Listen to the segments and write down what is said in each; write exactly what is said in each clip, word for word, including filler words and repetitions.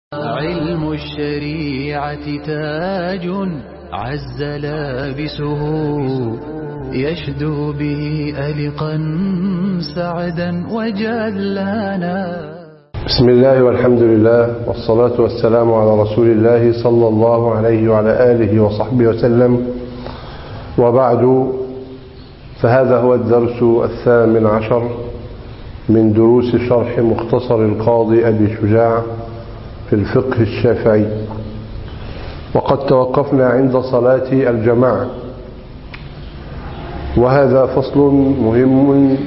علم الشريعة تاج عز لابسه يشدو به ألقا سعدا وجلانا. بسم الله والحمد لله والصلاة والسلام على رسول الله صلى الله عليه وعلى آله وصحبه وسلم، وبعد، فهذا هو الدرس الثامن عشر من دروس شرح مختصر القاضي أبي شجاع في الفقه الشافعي، وقد توقفنا عند صلاة الجماعة، وهذا فصل مهم،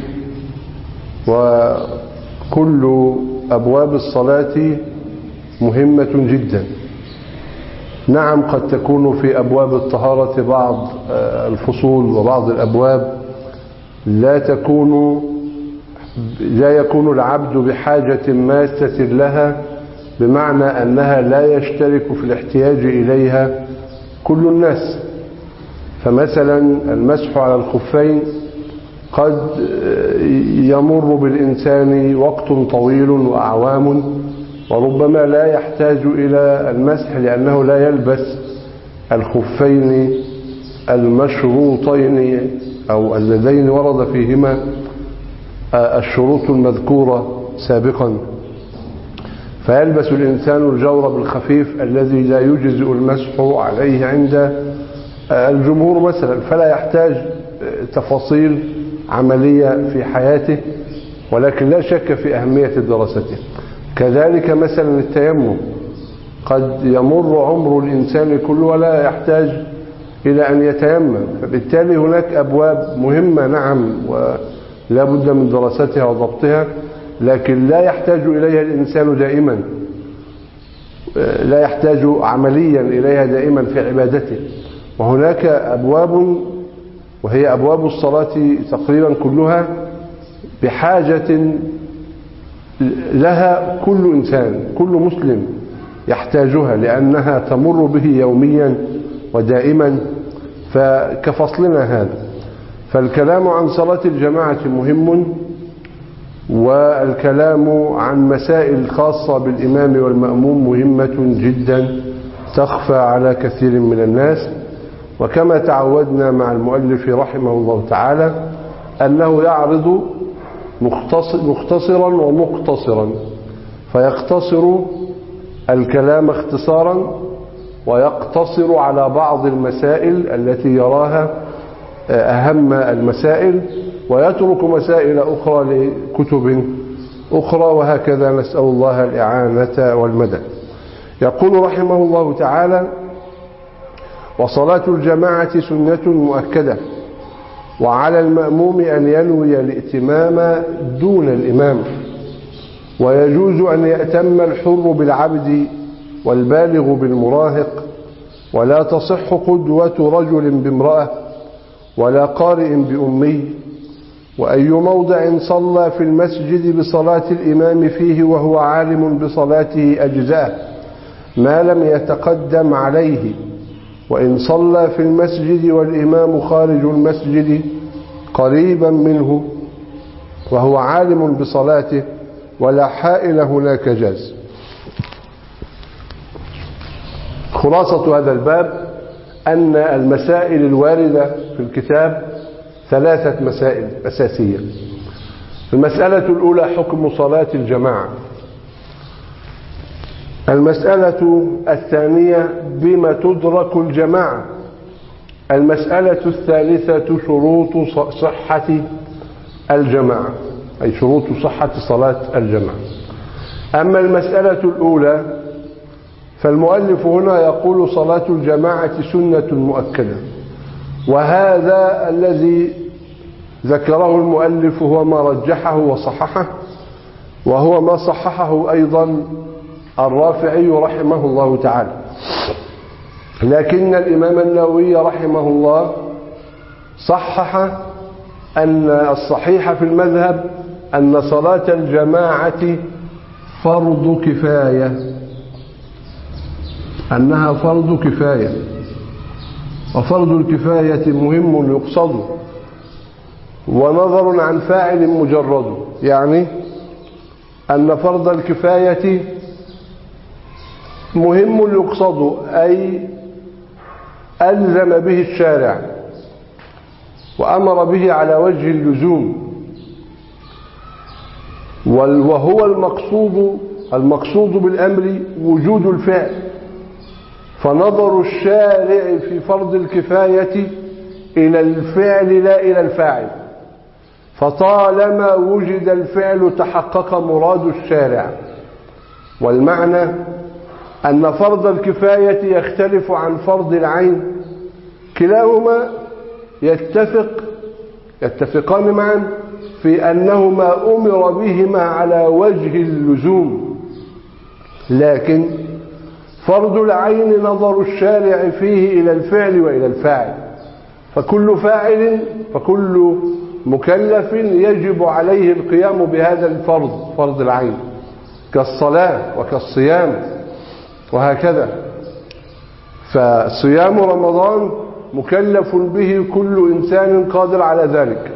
وكل أبواب الصلاة مهمة جدا. نعم، قد تكون في أبواب الطهارة بعض الفصول وبعض الأبواب لا تكون لا يكون العبد بحاجة ماسة لها، بمعنى أنها لا يشترك في الاحتياج إليها كل الناس. فمثلا المسح على الخفين قد يمر بالإنسان وقت طويل وأعوام، وربما لا يحتاج إلى المسح لأنه لا يلبس الخفين المشروطين أو اللذين ورد فيهما الشروط المذكورة سابقا، فيلبس الإنسان الجورب الخفيف الذي لا يجزئ المسح عليه عند الجمهور مثلا، فلا يحتاج تفاصيل عملية في حياته، ولكن لا شك في أهمية دراسته. كذلك مثلا التيمم، قد يمر عمر الإنسان كله ولا يحتاج إلى أن يتيمم، فبالتالي هناك أبواب مهمة نعم ولا بد من دراستها وضبطها، لكن لا يحتاج إليها الإنسان دائما، لا يحتاج عمليا إليها دائما في عبادته. وهناك أبواب وهي أبواب الصلاة تقريبا كلها بحاجة لها كل إنسان، كل مسلم يحتاجها، لأنها تمر به يوميا ودائما، فكفصلنا هذا. فالكلام عن صلاة الجماعة مهم، والكلام عن مسائل خاصة بالإمام والمأموم مهمة جدا تخفى على كثير من الناس. وكما تعودنا مع المؤلف رحمه الله تعالى أنه يعرض مختصرا ومقتصرا، فيختصر الكلام اختصارا ويقتصر على بعض المسائل التي يراها أهم المسائل، ويترك مسائل أخرى لكتب أخرى، وهكذا نسأل الله الإعانة والمدد. يقول رحمه الله تعالى: وصلاة الجماعة سنة مؤكدة، وعلى المأموم أن ينوي الائتمام دون الإمام، ويجوز أن يأتم الحر بالعبد والبالغ بالمراهق، ولا تصح قدوة رجل بامرأة ولا قارئ بأمي. وأي موضع صلى في المسجد بصلاة الإمام فيه وهو عالم بصلاته أجزاء ما لم يتقدم عليه، وإن صلى في المسجد والإمام خارج المسجد قريبا منه وهو عالم بصلاته ولا حائل هناك جاز. خلاصة هذا الباب أن المسائل الواردة في الكتاب ثلاثة مسائل أساسية. المسألة الأولى حكم صلاة الجماعة. المسألة الثانية بما تدرك الجماعة. المسألة الثالثة شروط صحة الجماعة، أي شروط صحة صلاة الجماعة. أما المسألة الأولى فالمؤلف هنا يقول صلاة الجماعة سنة مؤكدة، وهذا الذي ذكره المؤلف هو ما رجحه وصححه، وهو ما صححه أيضا الرافعي رحمه الله تعالى. لكن الإمام النووي رحمه الله صحح أن الصحيح في المذهب أن صلاة الجماعة فرض كفاية، أنها فرض كفاية، وفرض الكفاية مهم يقصد، ونظر عن فاعل مجرد، يعني أن فرض الكفاية مهم يقصد أي ألزم به الشارع وأمر به على وجه اللزوم، وهو المقصود المقصود بالأمر وجود الفعل، فنظر الشارع في فرض الكفاية إلى الفعل لا إلى الفاعل، فطالما وجد الفعل تحقق مراد الشارع. والمعنى أن فرض الكفاية يختلف عن فرض العين، كلاهما يتفق يتفقان معا في أنهما أمر بهما على وجه اللزوم، لكن فرض العين نظر الشارع فيه إلى الفعل وإلى الفاعل، فكل فاعل فكل مكلف يجب عليه القيام بهذا الفرض، فرض العين، كالصلاة وكالصيام وهكذا. فصيام رمضان مكلف به كل إنسان قادر على ذلك،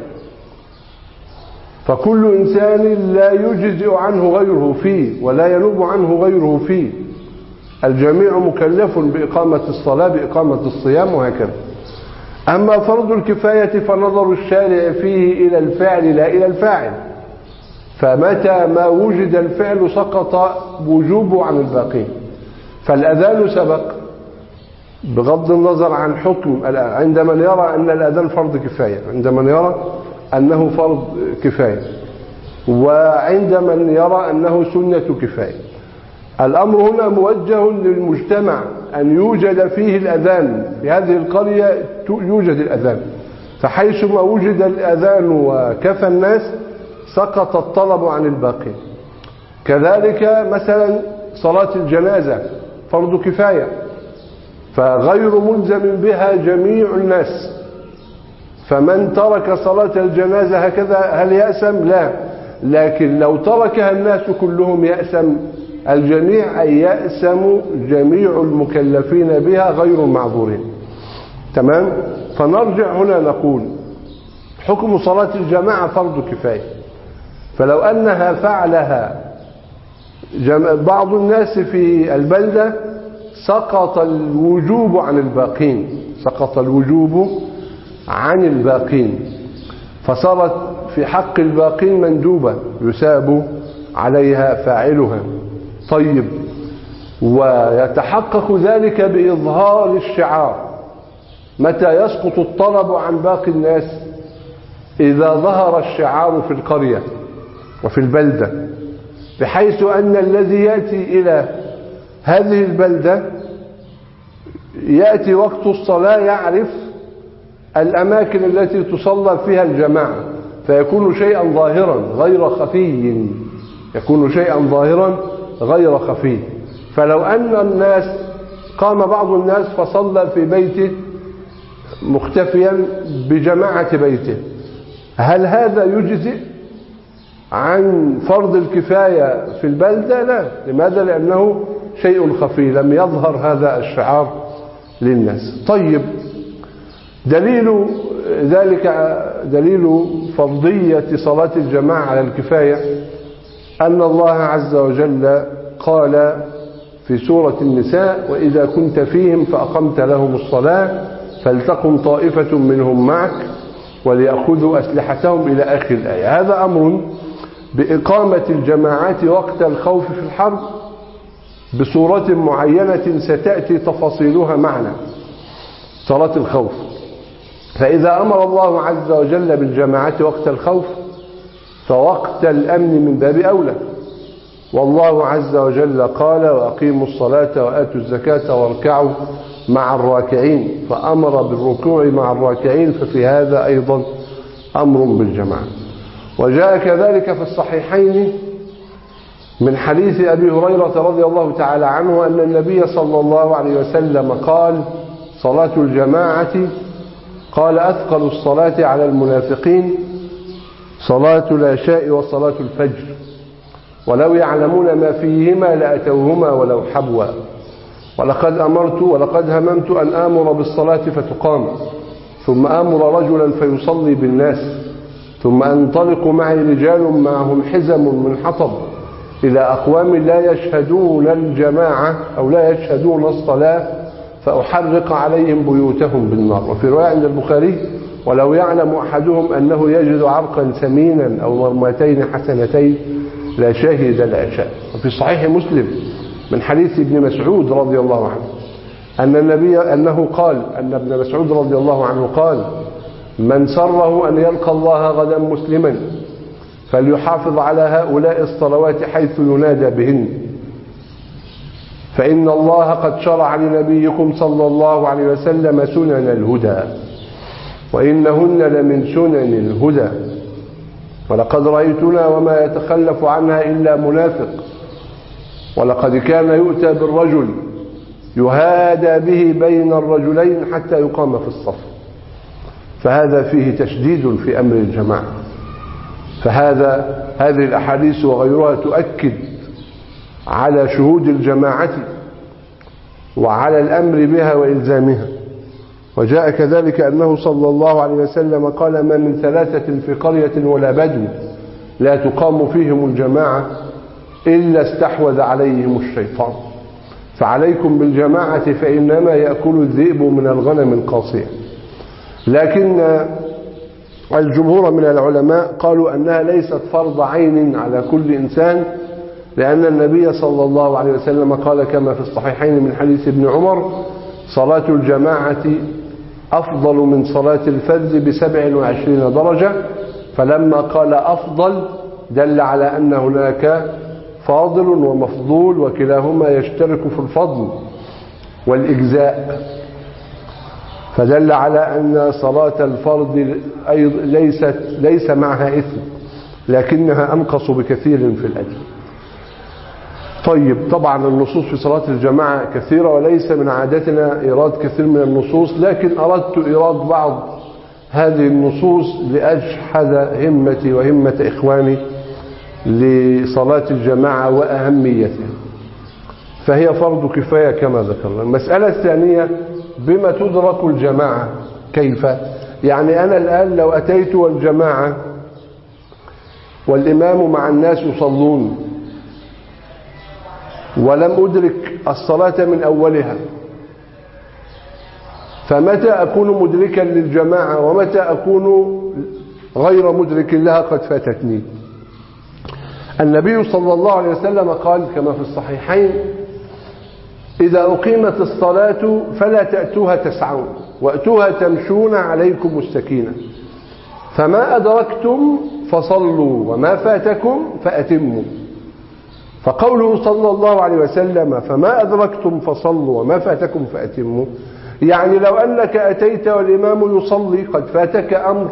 فكل إنسان لا يجزئ عنه غيره فيه ولا ينوب عنه غيره فيه، الجميع مكلف بإقامة الصلاة بإقامة الصيام وهكذا. أما فرض الكفاية فنظر الشارع فيه إلى الفعل لا إلى الفاعل، فمتى ما وجد الفعل سقط وجوبه عن الباقين. فالأذان سبق بغض النظر عن حكم عند من يرى أن الأذان فرض كفاية، عند من يرى أنه فرض كفاية، وعند من يرى أنه سنة كفاية. الأمر هنا موجه للمجتمع أن يوجد فيه الأذان، في هذه القرية يوجد الأذان، فحيث ما وجد الأذان وكفى الناس سقط الطلب عن الباقين. كذلك مثلا صلاة الجنازة فرض كفاية، فغير ملزم بها جميع الناس، فمن ترك صلاة الجنازة هكذا هل يأسم؟ لا، لكن لو تركها الناس كلهم يأسم الجميع، أي يأسم جميع المكلفين بها غير المعذورين. تمام؟ فنرجع هنا نقول حكم صلاة الجماعة فرض كفاية، فلو أنها فعلها بعض الناس في البلدة سقط الوجوب عن الباقين، سقط الوجوب عن الباقين، فصارت في حق الباقين مندوبة يساب عليها فاعلها. طيب، ويتحقق ذلك بإظهار الشعار. متى يسقط الطلب عن باقي الناس؟ إذا ظهر الشعار في القرية وفي البلدة، بحيث أن الذي يأتي إلى هذه البلدة يأتي وقت الصلاة يعرف الأماكن التي تصلى فيها الجماعة، فيكون شيئا ظاهرا غير خفي، يكون شيئا ظاهرا غير خفي. فلو أن الناس قام بعض الناس فصلى في بيته مختفيا بجماعة بيته، هل هذا يجزئ عن فرض الكفاية في البلدة؟ لا. لماذا؟ لأنه شيء خفي لم يظهر هذا الشعار للناس. طيب، دليل ذلك دليل فرضية صلاة الجماعة على الكفاية أن الله عز وجل قال في سورة النساء: وإذا كنت فيهم فأقمت لهم الصلاة فلتقم طائفة منهم معك وليأخذوا أسلحتهم إلى آخر الآية. هذا أمر بإقامة الجماعات وقت الخوف في الحرب بصورة معينة ستأتي تفاصيلها معنا، صلاة الخوف. فإذا أمر الله عز وجل بالجماعات وقت الخوف فوقت الأمن من باب أولى، والله عز وجل قال: وأقيموا الصلاة وآتوا الزكاة واركعوا مع الراكعين، فأمر بالركوع مع الراكعين، ففي هذا أيضا أمر بالجماعة. وجاء كذلك في الصحيحين من حديث أبي هريرة رضي الله تعالى عنه أن النبي صلى الله عليه وسلم قال: صلاة الجماعة، قال: أثقل الصلاة على المنافقين صلاة العشاء وصلاة الفجر، ولو يعلمون ما فيهما لأتوهما ولو حبوا، ولقد أمرت ولقد هممت أن آمر بالصلاة فتقام، ثم آمر رجلا فيصلي بالناس، ثم أنطلق معي رجال معهم حزم من حطب إلى أقوام لا يشهدون الجماعة أو لا يشهدون الصلاة فأحرق عليهم بيوتهم بالنار. وفي رواية عند البخاري: ولو يعلم أحدهم أنه يجد عرقا ثمينا أو مرمتين حسنتين لا شهد العشاء. وفي صحيح مسلم من حديث ابن مسعود رضي الله عنه أن النبي أنه قال أن ابن مسعود رضي الله عنه قال: من سره أن يلقى الله غدا مسلما فليحافظ على هؤلاء الصلوات حيث ينادى بهن، فإن الله قد شرع لنبيكم صلى الله عليه وسلم سنن الهدى وإنهن لمن سنن الهدى، ولقد رأيتنا وما يتخلف عنها إلا منافق، ولقد كان يؤتى بالرجل يهادى به بين الرجلين حتى يقام في الصف. فهذا فيه تشديد في أمر الجماعة. فهذا هذه الأحاديث وغيرها تؤكد على شهود الجماعة وعلى الأمر بها وإلزامها. وجاء كذلك أنه صلى الله عليه وسلم قال: ما من ثلاثة في قرية ولا بدو لا تقام فيهم الجماعة إلا استحوذ عليهم الشيطان، فعليكم بالجماعة فإنما يأكل الذئب من الغنم القاصية. لكن الجمهور من العلماء قالوا أنها ليست فرض عين على كل إنسان، لأن النبي صلى الله عليه وسلم قال كما في الصحيحين من حديث ابن عمر: صلاة الجماعة أفضل من صلاة الفرد بسبع وعشرين درجة. فلما قال أفضل دل على أن هناك فاضل ومفضول، وكلاهما يشترك في الفضل والإجزاء، فدل على أن صلاة الفرد ليست ليس معها إثم، لكنها أنقص بكثير في الأجر. طيب، طبعا النصوص في صلاة الجماعة كثيرة، وليس من عادتنا إيراد كثير من النصوص، لكن أردت إيراد بعض هذه النصوص لأجحد همتي وهمة إخواني لصلاة الجماعة وأهميتها، فهي فرض كفاية كما ذكرنا. المسألة الثانية: بما تدرك الجماعة؟ كيف؟ يعني أنا الآن لو أتيت والجماعة والإمام مع الناس يصلون ولم أدرك الصلاة من أولها، فمتى أكون مدركا للجماعة ومتى أكون غير مدرك لها قد فاتتني؟ النبي صلى الله عليه وسلم قال كما في الصحيحين: إذا أقيمت الصلاة فلا تأتوها تسعون وأتوها تمشون عليكم السكينة، فما أدركتم فصلوا وما فاتكم فأتموا. فقوله صلى الله عليه وسلم فما أدركتم فصلوا وما فاتكم فأتموا، يعني لو أنك أتيت والإمام يصلي قد فاتك أمر،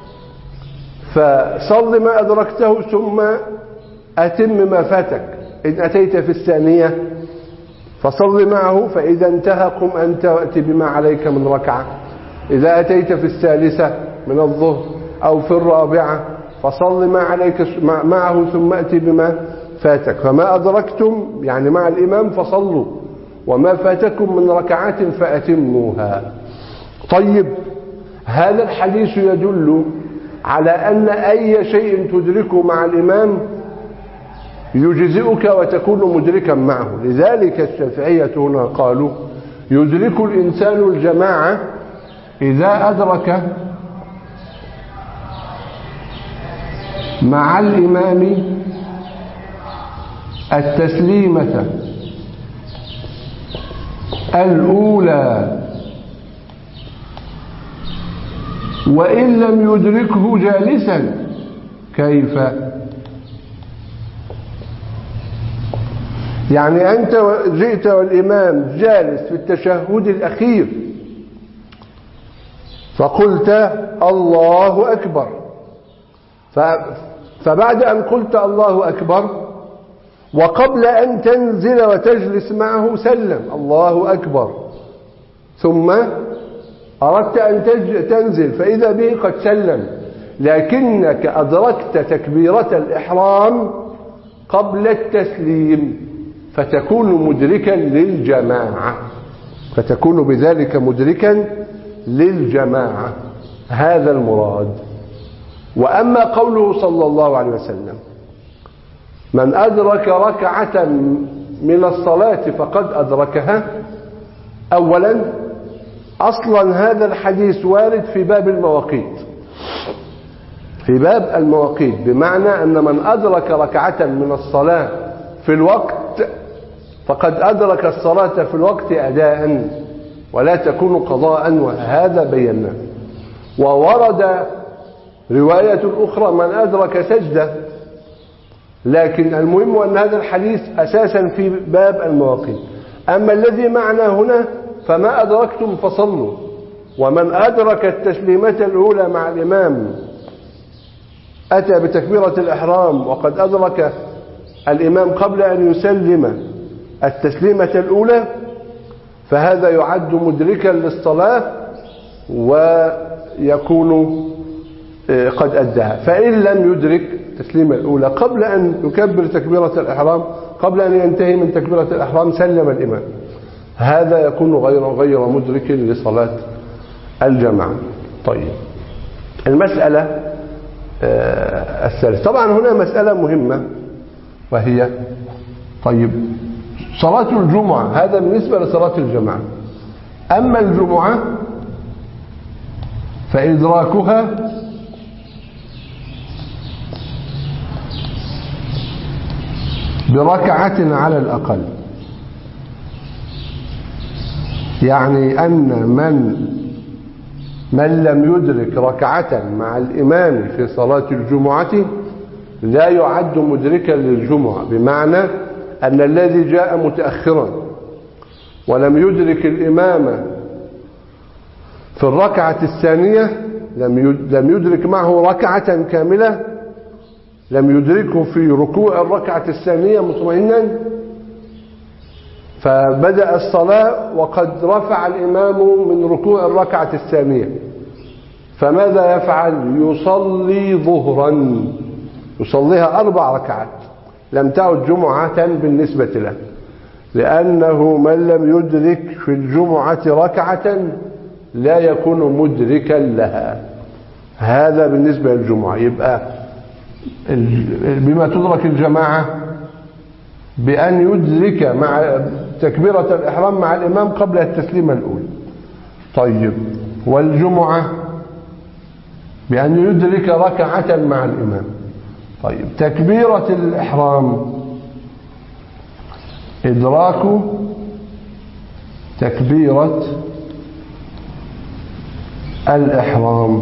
فصل ما أدركته ثم أتم ما فاتك. إن أتيت في الثانية فصل معه، فإذا انتهى قم أنت وأتي بما عليك من ركعة. إذا أتيت في الثالثة من الظهر أو في الرابعة فصل ما عليك معه ثم أتي بما فاتك. فما أدركتم يعني مع الإمام فصلوا، وما فاتكم من ركعات فأتموها. طيب، هذا الحديث يدل على أن أي شيء تدركه مع الإمام يجزئك وتكون مدركا معه. لذلك الشافعية هنا قالوا: يدرك الإنسان الجماعة إذا أدرك مع الإمام التسليمة الأولى وإن لم يدركه جالسا. كيف؟ يعني أنت جئت والإمام جالس في التشهد الأخير فقلت الله أكبر، فبعد أن قلت الله أكبر وقبل أن تنزل وتجلس معه سلم الله أكبر، ثم أردت أن تنزل فإذا به قد سلم، لكنك أدركت تكبيرة الإحرام قبل التسليم، فتكون مدركا للجماعة، فتكون بذلك مدركا للجماعة. هذا المراد. وأما قوله صلى الله عليه وسلم من أدرك ركعة من الصلاة فقد أدركها. أولا أصلا هذا الحديث وارد في باب المواقيت، في باب المواقيت، بمعنى أن من أدرك ركعة من الصلاة في الوقت فقد أدرك الصلاة في الوقت أداء ولا تكون قضاء، وهذا بينا. وورد رواية أخرى من أدرك سجدة، لكن المهم أن هذا الحديث أساسا في باب المواقيت. أما الذي معنا هنا فما أدركتم فصلوا، ومن أدرك التسليمة الأولى مع الإمام أتى بتكبيرة الإحرام وقد أدرك الإمام قبل أن يسلم التسليمة الأولى فهذا يعد مدركا للصلاة ويكون قد أداها. فإن لم يدرك التسليمة الأولى قبل أن يكبر تكبيرة الإحرام، قبل أن ينتهي من تكبيرة الإحرام سلم الإمام، هذا يكون غير غير مدرك لصلاة الجماعة. طيب المسألة الثالثة، طبعا هنا مسألة مهمة وهي طيب صلاة الجمعة، هذا بالنسبة لصلاة الجماعة. أما الجمعة فإدراكها بركعة على الأقل، يعني أن من من لم يدرك ركعة مع الإمام في صلاة الجمعة لا يعد مدركا للجمعة، بمعنى أن الذي جاء متأخرا ولم يدرك الإمام في الركعة الثانية، لم يدرك معه ركعة كاملة، لم يدركه في ركوع الركعة الثانية مطمئنا، فبدأ الصلاة وقد رفع الإمام من ركوع الركعة الثانية، فماذا يفعل؟ يصلي ظهرا، يصليها أربع ركعات، لم تعد جمعة بالنسبة له، لأنه من لم يدرك في الجمعة ركعة لا يكون مدركا لها. هذا بالنسبة للجمعة. يبقى بما تدرك الجماعة بأن يدرك مع تكبيرة الإحرام مع الإمام قبل التسليمة الأولى. طيب والجمعة بأن يدرك ركعة مع الإمام. طيب تكبيرة الإحرام إدراك تكبيرة الإحرام،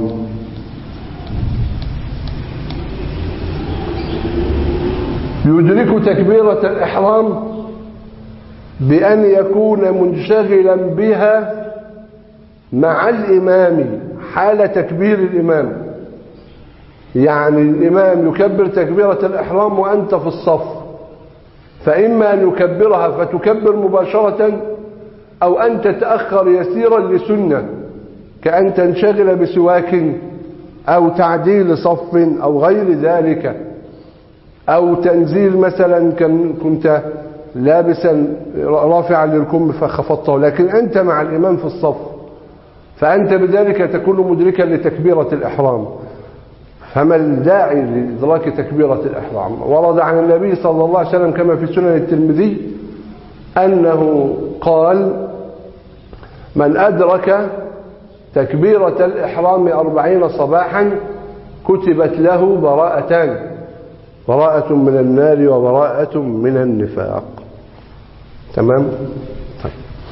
يدرك تكبيرة الإحرام بأن يكون منشغلا بها مع الإمام حال تكبير الإمام، يعني الإمام يكبر تكبيرة الإحرام وأنت في الصف، فإما أن يكبرها فتكبر مباشرة أو أن تتأخر يسيرا لسنة كأن تنشغل بسواك أو تعديل صف أو غير ذلك، أو تنزيل مثلا كنت لابسا رافعا للكم فخفضته، لكن أنت مع الإمام في الصف، فأنت بذلك تكون مدركا لتكبيرة الإحرام. فما الداعي لإدراك تكبيرة الإحرام؟ ورد عن النبي صلى الله عليه وسلم كما في سنن الترمذي أنه قال: من أدرك تكبيرة الإحرام أربعين صباحا كتبت له براءتان، براءة من النار وبراءة من النفاق. تمام؟ طيب.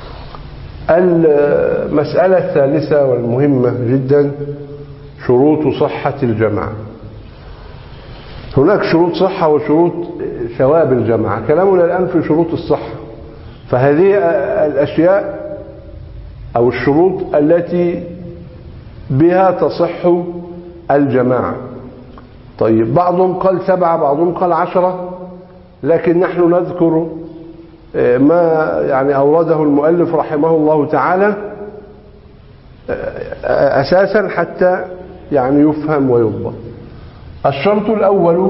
المسألة الثالثة والمهمة جدا شروط صحة الجماعة. هناك شروط صحة وشروط ثواب الجماعة، كلامنا الآن في شروط الصحة، فهذه الأشياء أو الشروط التي بها تصح الجماعة. طيب بعضهم قال سبعة، بعضهم قال عشرة، لكن نحن نذكر ما يعني أورده المؤلف رحمه الله تعالى أساسا حتى يعني يفهم ويضبط. الشرط الأول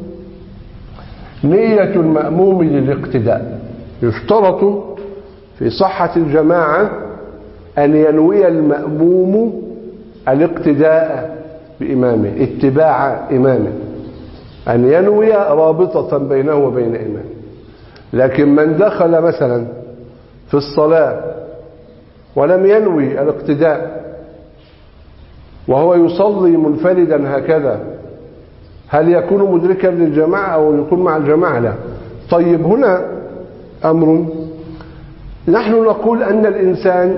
نية المأموم للاقتداء. يشترط في صحة الجماعة أن ينوي المأموم الاقتداء بإمامه، اتباع إمامه. أن ينوي رابطة بينه وبين إمام. لكن من دخل مثلا في الصلاة ولم ينوي الاقتداء وهو يصلي منفردا هكذا، هل يكون مدركا للجماعة أو يكون مع الجماعة؟ لا. طيب هنا أمر، نحن نقول أن الإنسان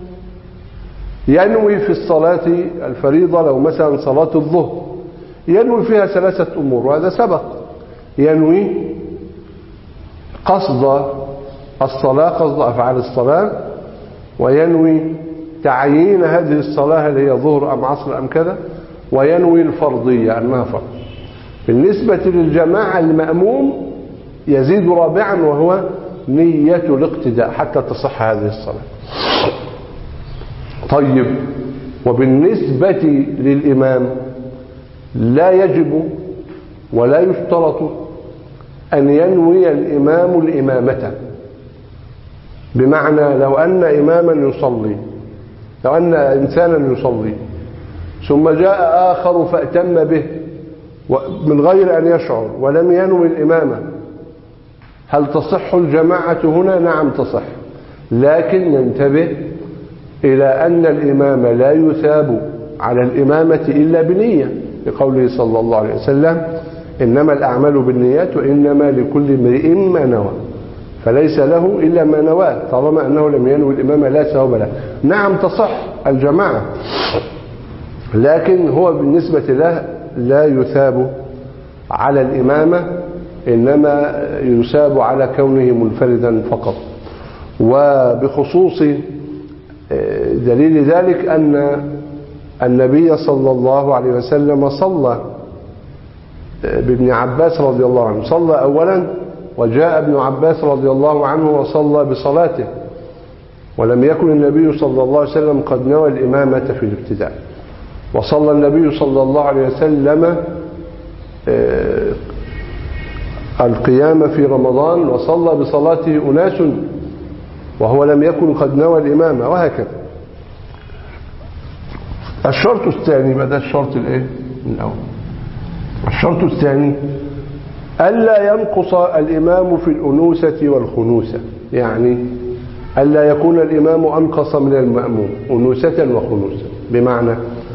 ينوي في الصلاة الفريضة، لو مثلا صلاة الظهر ينوي فيها ثلاثة أمور وهذا سبق. ينوي قصد الصلاة، قصد أفعال الصلاة، وينوي تعيين هذه الصلاة هل هي ظهر أم عصر أم كذا، وينوي الفرضية أنها فرض. بالنسبة للجماعة المأموم يزيد رابعا وهو نية الاقتداء حتى تصح هذه الصلاة. طيب وبالنسبة للإمام لا يجب ولا يشترط أن ينوي الإمام الإمامة، بمعنى لو أن إماما يصلي، لو أن إنسانا يصلي ثم جاء آخر فأتم به من غير أن يشعر ولم ينوي الإمامة، هل تصح الجماعة هنا؟ نعم تصح، لكن ينتبه إلى أن الإمام لا يثاب على الإمامة إلا بنية، لقوله صلى الله عليه وسلم إنما الأعمال بالنيات وإنما لكل امرئ ما نوى، فليس له إلا ما نواه، طالما أنه لم ينوي الإمامة لا ثواب له. نعم تصح الجماعة، لكن هو بالنسبة له لا يثاب على الإمامة، إنما يثاب على كونه منفردا فقط. وبخصوص دليل ذلك أن النبي صلى الله عليه وسلم صلى بابن عباس رضي الله عنه، صلى أولا وجاء ابن عباس رضي الله عنه وصلى بصلاته، ولم يكن النبي صلى الله عليه وسلم قد نوى الإمامة في الابتداء. وصلى النبي صلى الله عليه وسلم القيام في رمضان وصلى بصلاته أناس وهو لم يكن قد نوى الإمامة، وهكذا. الشرط الثاني بدأ الشرط الايه الأول. الشرط الثاني ألا ينقص الإمام في الأنوثة والخنوثة، يعني ألا يكون الإمام أنقص من المأموم أنوثة وخنوثة، بمعنى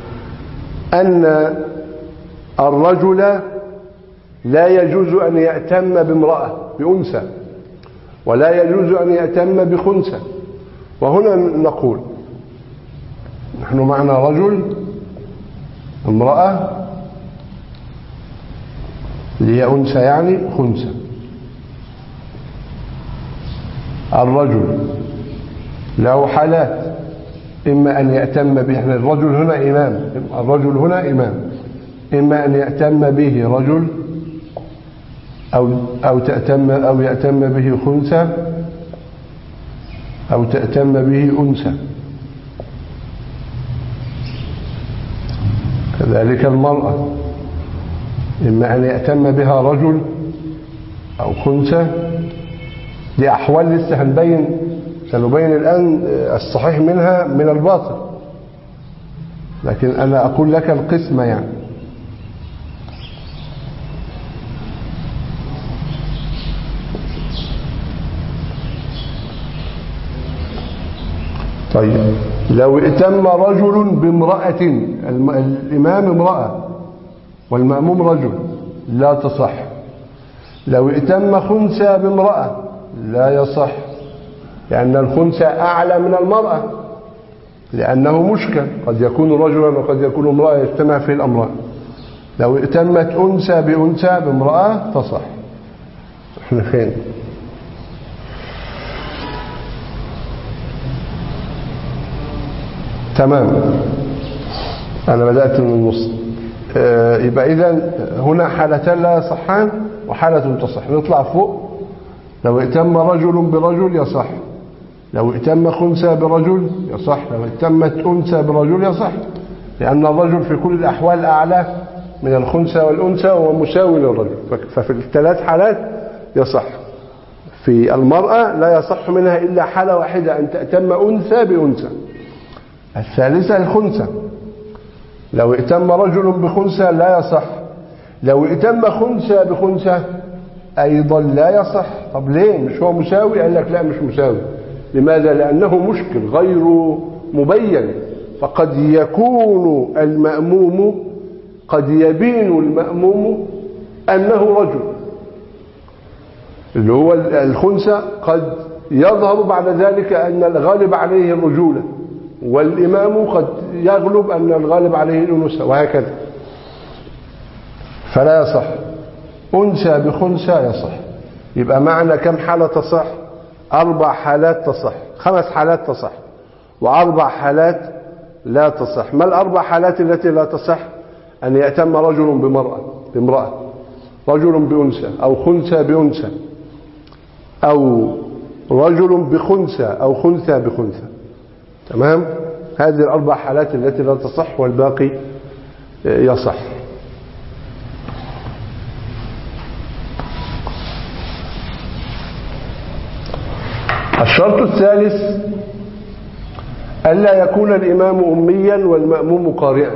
أن الرجل لا يجوز أن يأتم بامرأة بأنثى ولا يجوز أن يأتم بخنثى. وهنا نقول نحن معنا رجل امرأة اللي هي أنثى يعني خنثى. الرجل له حالات، إما أن يأتم به، الرجل هنا إمام، الرجل هنا إمام، إما أن يأتم به رجل أو أو تأتم أو يأتم به خنثى أو تأتم به أنثى. كذلك المرأة إما أن يأتم بها رجل أو خنثى. دي أحوال لسه هنبين سنبين الآن الصحيح منها من الباطل، لكن أنا أقول لك القسمة يعني. طيب لو ائتم رجل بامرأة، الإمام امرأة والمأموم رجل، لا تصح. لو ائتم خنثى بامرأة لا يصح، لأن الخنثى أعلى من المرأة، لأنه مشكل، قد يكون رجلا وقد يكون امرأة يجتمع فيه الأمران. لو ائتمت أنثى بأنثى بامرأة تصح. احنا فين؟ تمام، أنا بدأت من النص. آه يبقى إذن هنا حالتان لا يصحان وحالة تصح. نطلع فوق. لو ائتم رجل برجل يصح، لو ائتم خنثى برجل يصح، لو ائتمت أنثى برجل يصح، لأن الرجل في كل الأحوال أعلى من الخنثى والأنثى وهو مساوي للرجل، ففي الثلاث حالات يصح. في المرأة لا يصح منها إلا حالة واحدة، أن تأتم أنثى بأنثى. الثالثة الخنثى، لو ائتم رجل بخنثى لا يصح، لو ائتم خنثى بخنثى أيضا لا يصح. طب ليه؟ مش هو مساوي؟ قال لك لا مش مساوي. لماذا؟ لأنه مشكل غير مبين. فقد يكون المأموم، قد يبين المأموم أنه رجل، اللي هو الخنثى، قد يظهر بعد ذلك أن الغالب عليه الرجولة، والإمام قد يغلب أن الغالب عليه الأنوثة، وهكذا. فلا يصح. أنثى بخنثى يصح. يبقى معنى كم حالة تصح؟ أربع حالات تصح، خمس حالات تصح، وأربع حالات لا تصح. ما الأربع حالات التي لا تصح؟ أن يأتم رجل بمرأة بامرأة، رجل بأنثى، أو خنثى بأنثى، أو رجل بخنثى، أو خنثى بخنثى. تمام؟ هذه الأربع حالات التي لا تصح، والباقي يصح. الشرط الثالث ألا يكون الإمام أميا والمأموم قارئا.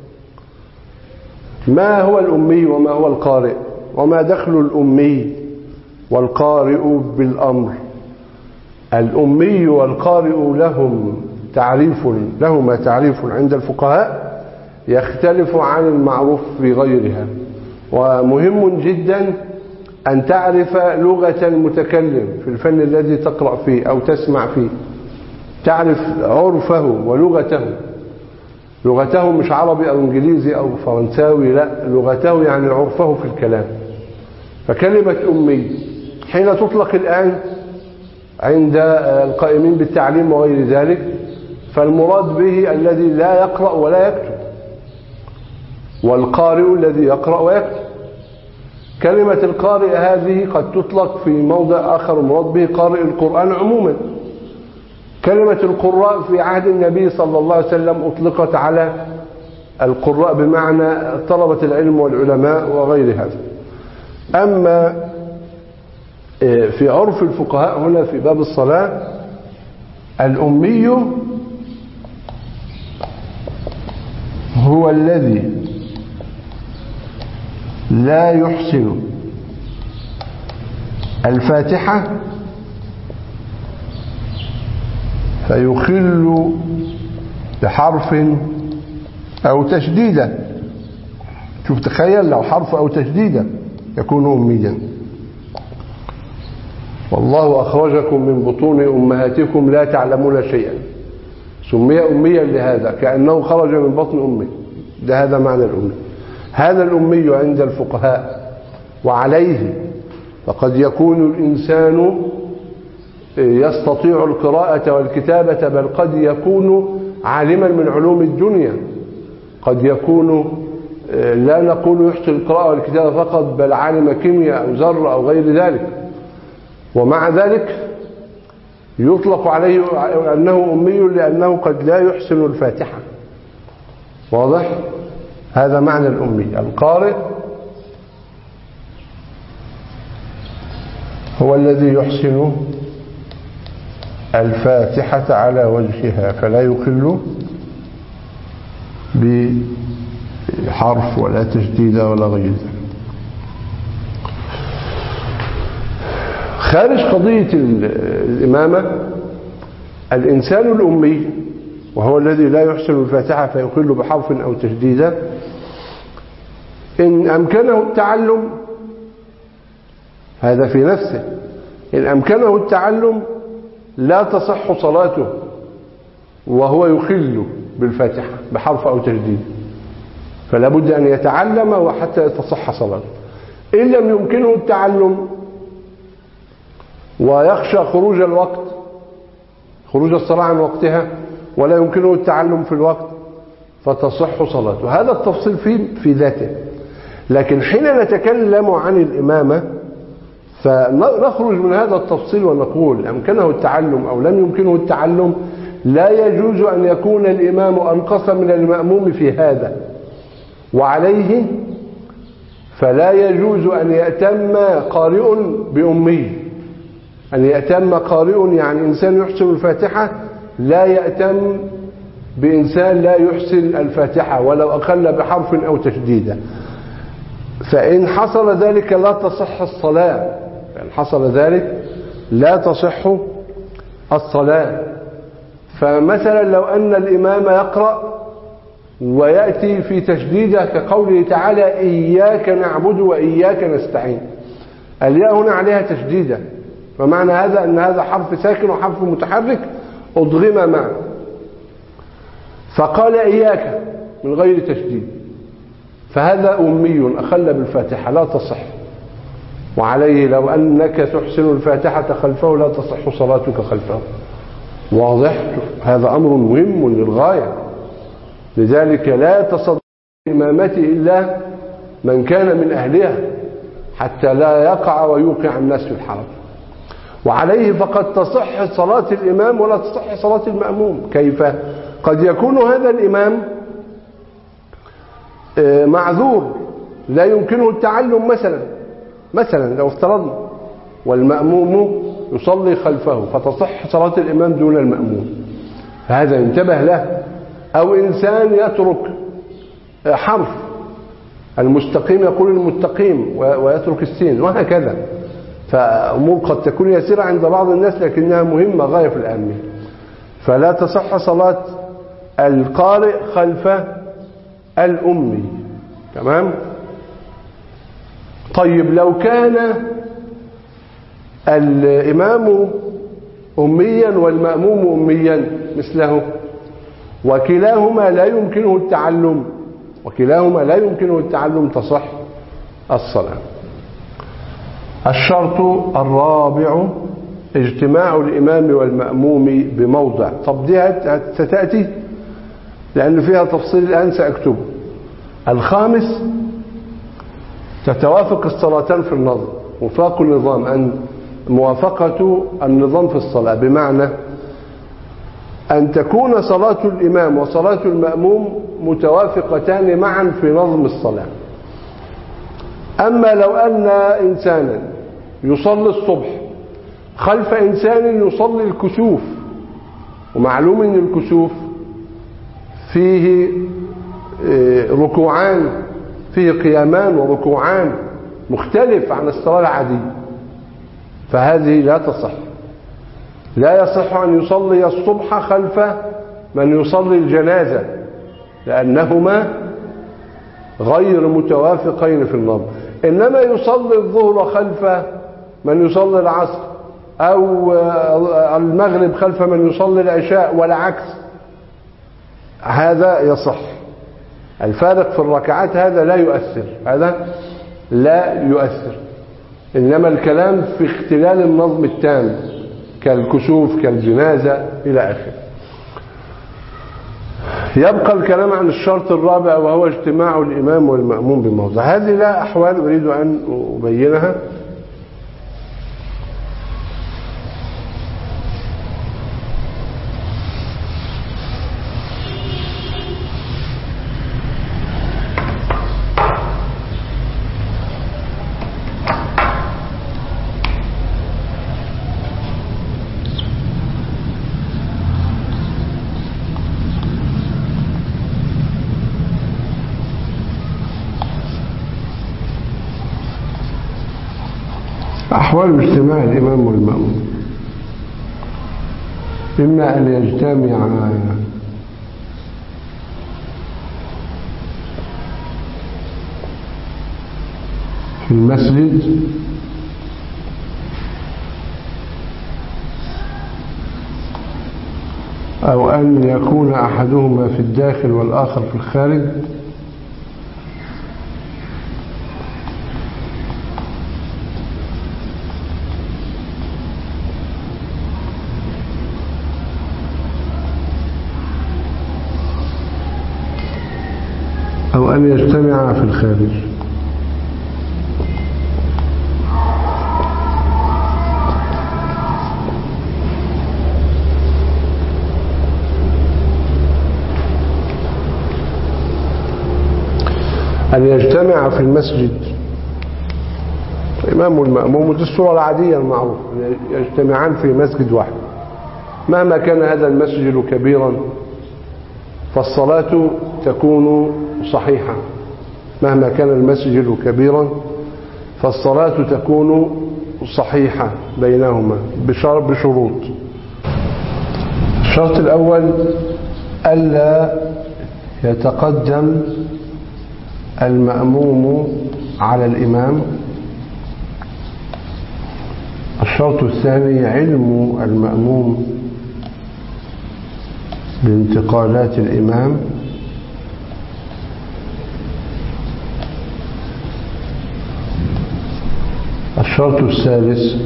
ما هو الأمي وما هو القارئ؟ وما دخل الأمي والقارئ بالأمر؟ الأمي والقارئ لهم تعريف لهما تعريف عند الفقهاء يختلف عن المعروف في غيرها. ومهم جدا أن تعرف لغة المتكلم في الفن الذي تقرأ فيه أو تسمع فيه، تعرف عرفه ولغته. لغته مش عربي أو إنجليزي أو فرنساوي، لا، لغته يعني عرفه في الكلام. فكلمة أمي حين تطلق الآن عند القائمين بالتعليم وغير ذلك، فالمراد به الذي لا يقرأ ولا يكتب، والقارئ الذي يقرأ ويكتب. كلمة القارئ هذه قد تطلق في موضع آخر المراد به قارئ القرآن عموما. كلمة القراء في عهد النبي صلى الله عليه وسلم أطلقت على القراء بمعنى طلبة العلم والعلماء وغير هذا. أما في عرف الفقهاء هنا في باب الصلاة، الأمي هو الذي لا يحسن الفاتحة فيخل بحرف أو تشديدة. شوف، تخيل لو حرف أو تشديدة يكون أميا. والله أخرجكم من بطون أمهاتكم لا تعلمون شيئا. سمي أميا لهذا، كأنه خرج من بطن أمه. ده هذا معنى الأمي. هذا الأمي عند الفقهاء. وعليه فقد يكون الإنسان يستطيع القراءة والكتابة، بل قد يكون عالما من علوم الدنيا، قد يكون لا نقول يحسن القراءة والكتابة فقط، بل عالم كيمياء أو ذرة أو غير ذلك، ومع ذلك يطلق عليه أنه أمي لأنه قد لا يحسن الفاتحة. واضح؟ هذا معنى الأمي. القارئ هو الذي يحسن الفاتحة على وجهها، فلا يخل بحرف ولا تشديد ولا غير ذلك. خارج قضية الإمامة، الإنسان الأمي وهو الذي لا يحسن الفاتحة فيخل بحرف أو تشديدا، إن أمكنه التعلم، هذا في نفسه، إن أمكنه التعلم لا تصح صلاته وهو يخل بالفاتحة بحرف أو تشديد، فلا بد أن يتعلم وحتى تصح صلاته. إن لم يمكنه التعلم ويخشى خروج الوقت، خروج الصلاة عن وقتها، ولا يمكنه التعلم في الوقت، فتصح صلاته. هذا التفصيل في في ذاته. لكن حين نتكلم عن الإمامة فنخرج من هذا التفصيل ونقول أمكنه التعلم أو لم يمكنه التعلم، لا يجوز أن يكون الإمام أنقص من المأموم في هذا. وعليه فلا يجوز أن يأتم قارئ بأمي. أن يأتم قارئ يعني إنسان يحسن الفاتحة، لا يأتم بإنسان لا يحسن الفاتحة ولو أقل بحرف أو تشديدا. فإن حصل ذلك لا تصح الصلاة، فإن حصل ذلك لا تصح الصلاة. فمثلا لو أن الإمام يقرأ ويأتي في تشديده كقوله تعالى إياك نعبد وإياك نستعين، الياء هنا عليها تشديده، فمعنى هذا أن هذا حرف ساكن وحرف متحرك أضغم معا، فقال إياك من غير تشديد، فهذا أمي أخل بالفاتحة لا تصح. وعليه لو أنك تحسن الفاتحة خلفه لا تصح صلاتك خلفه. واضح؟ هذا أمر مهم للغاية. لذلك لا تصدق إمامته إلا من كان من أهلها حتى لا يقع ويوقع الناس في الحرج. وعليه فقد تصح صلاة الإمام ولا تصح صلاة المأموم. كيف؟ قد يكون هذا الإمام معذور لا يمكنه التعلم مثلا مثلا لو افترضنا، والمأموم يصلي خلفه فتصح صلاة الإمام دون المأموم، فهذا ينتبه له. أو إنسان يترك حرف، المستقيم يقول المستقيم ويترك السين وهكذا. فأمور قد تكون يسيرة عند بعض الناس لكنها مهمة غاية في الأهمية. فلا تصح صلاة القارئ خلف الأمي. تمام؟ طيب لو كان الإمام أميا والمأموم أميا مثله وكلاهما لا يمكنه التعلم وكلاهما لا يمكنه التعلم تصح الصلاة. الشرط الرابع اجتماع الإمام والمأموم بموضع. طب دي ستأتي لأن فيها تفصيل الآن سأكتبه. الخامس تتوافق الصلاتان في النظم، وفاق النظام أن موافقة النظام في الصلاة، بمعنى أن تكون صلاة الإمام وصلاة المأموم متوافقتان معا في نظم الصلاة. أما لو أن إنسانا يصلي الصبح خلف إنسان يصلي الكسوف، ومعلوم أن الكسوف فيه ركوعان، فيه قيامان وركوعان، مختلف عن الصلاة العادية، فهذه لا تصح. لا يصح أن يصلي الصبح خلف من يصلي الجنازة، لأنهما غير متوافقين في النظم. إنما يصلي الظهر خلف من يصلي العصر، أو المغرب خلف من يصلي العشاء والعكس، هذا يصح. الفارق في الركعات هذا لا يؤثر، هذا لا يؤثر. إنما الكلام في اختلال النظم التام كالكسوف كالجنازة إلى آخره. يبقى الكلام عن الشرط الرابع وهو اجتماع الإمام والمأموم بموضع. هذه لا أحوال أريد أن أبينها. أحوال اجتماع الإمام والمأموم: إما أن يجتمع في المسجد أو أن يكون أحدهما في الداخل والآخر في الخارج، أو أن يجتمع في الخارج. أن يجتمع في المسجد الإمام والمأموم، ودي الصورة العادية المعروفة، يجتمعان في مسجد واحد مهما كان هذا المسجد كبيرا، فالصلاة تكون صحيحة مهما كان المسجد كبيرا فالصلاة تكون صحيحة بينهما بشروط. الشرط الأول ألا يتقدم المأموم على الإمام. الشرط الثاني علم المأموم بانتقالات الإمام. الشرط الثالث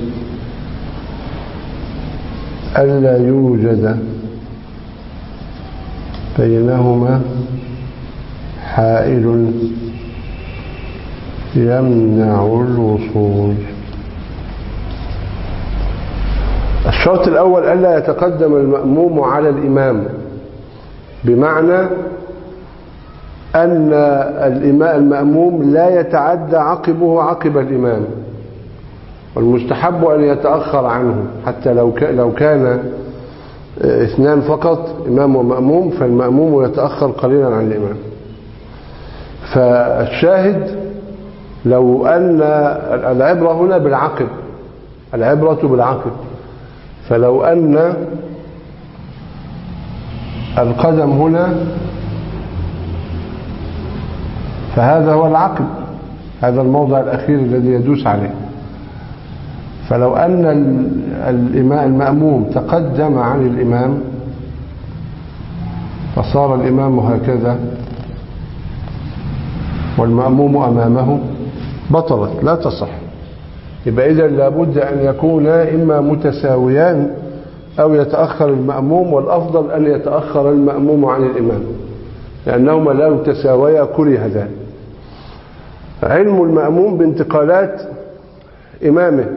ألا يوجد بينهما حائل يمنع الوصول. الشرط الأول ألا يتقدم المأموم على الإمام، بمعنى أن المأموم لا يتعدى عقبه عقب الإمام، والمستحب أن يتأخر عنه، حتى لو لو كان اثنان فقط إمام ومأموم فالمأموم يتأخر قليلا عن الإمام. فالشاهد لو أن العبرة هنا بالعقب، العبرة بالعقب، فلو أن القدم هنا فهذا هو العقب، هذا الموضع الأخير الذي يدوس عليه. فلو أن المأموم تقدم عن الإمام فصار الإمام هكذا والمأموم أمامه بطلت لا تصح. يبقى إذا لابد أن يكون إما متساويان أو يتأخر المأموم، والأفضل أن يتأخر المأموم عن الإمام، لأنهما لا تساويا كره ذلك. علم المأموم بانتقالات إمامه،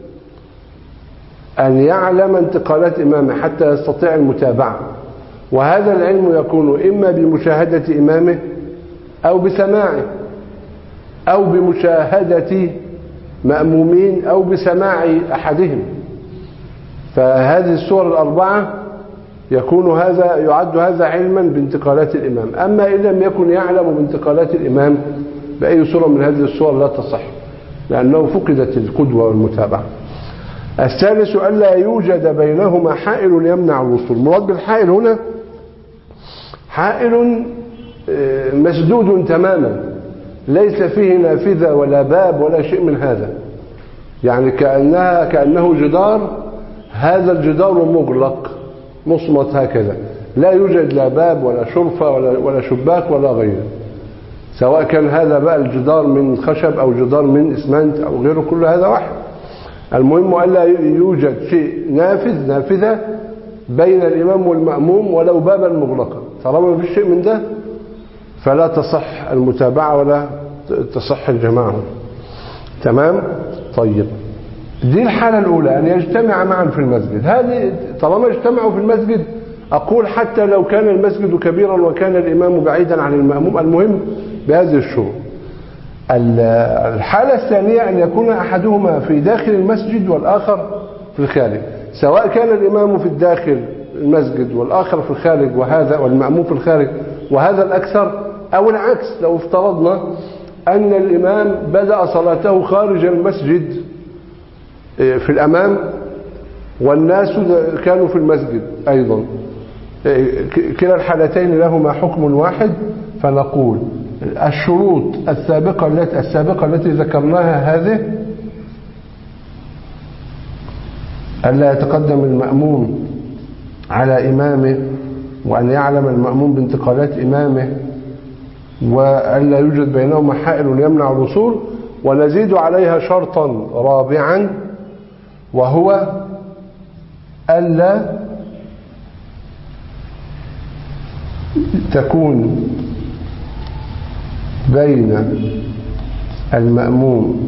أن يعلم انتقالات إمامه حتى يستطيع المتابعة، وهذا العلم يكون إما بمشاهدة إمامه أو بسماعه أو بمشاهدة مأمومين أو بسماع أحدهم. فهذه الصور الأربعة يكون هذا يعد هذا علما بانتقالات الإمام. أما إن لم يكن يعلم بانتقالات الإمام بأي صورة من هذه الصور لا تصح، لأنه فقدت القدوة والمتابعة. الثالث ألا يوجد بينهما حائل يمنع الوصول. مراد بالحائل هنا حائل مسدود تماما، ليس فيه نافذة ولا باب ولا شيء من هذا، يعني كأنها كأنه جدار، هذا الجدار مغلق مصمت هكذا، لا يوجد لا باب ولا شرفة ولا, ولا شباك ولا غيره، سواء كان هذا بقى الجدار من خشب أو جدار من إسمنت أو غيره، كل هذا واحد. المهم ألا يوجد شيء نافذ نافذة بين الإمام والمأموم ولو بابا مغلقا. طالما ما فيش شيء من ده فلا تصح المتابعة ولا تصح الجماعة. تمام؟ طيب، دي الحالة الأولى، أن يجتمع معا في المسجد. هذه طالما اجتمعوا في المسجد، أقول حتى لو كان المسجد كبيرا وكان الإمام بعيدا عن المأموم، المهم بهذه الشروط. الحالة الثانية أن يكون أحدهما في داخل المسجد والآخر في الخارج، سواء كان الإمام في الداخل المسجد والآخر في الخارج، وهذا والمأموم في الخارج وهذا الأكثر، أو العكس. لو افترضنا أن الإمام بدأ صلاته خارج المسجد في الأمام والناس كانوا في المسجد أيضا، كلا الحالتين لهما حكم واحد. فنقول الشروط السابقة التي السابقة التي ذكرناها هذه، ألا يتقدم المأموم على إمامه، وأن يعلم المأموم بانتقالات إمامه، وألا يوجد بينهما حائل يمنع الوصول. ونزيد عليها شرطا رابعا، وهو ألا تكون بين المأموم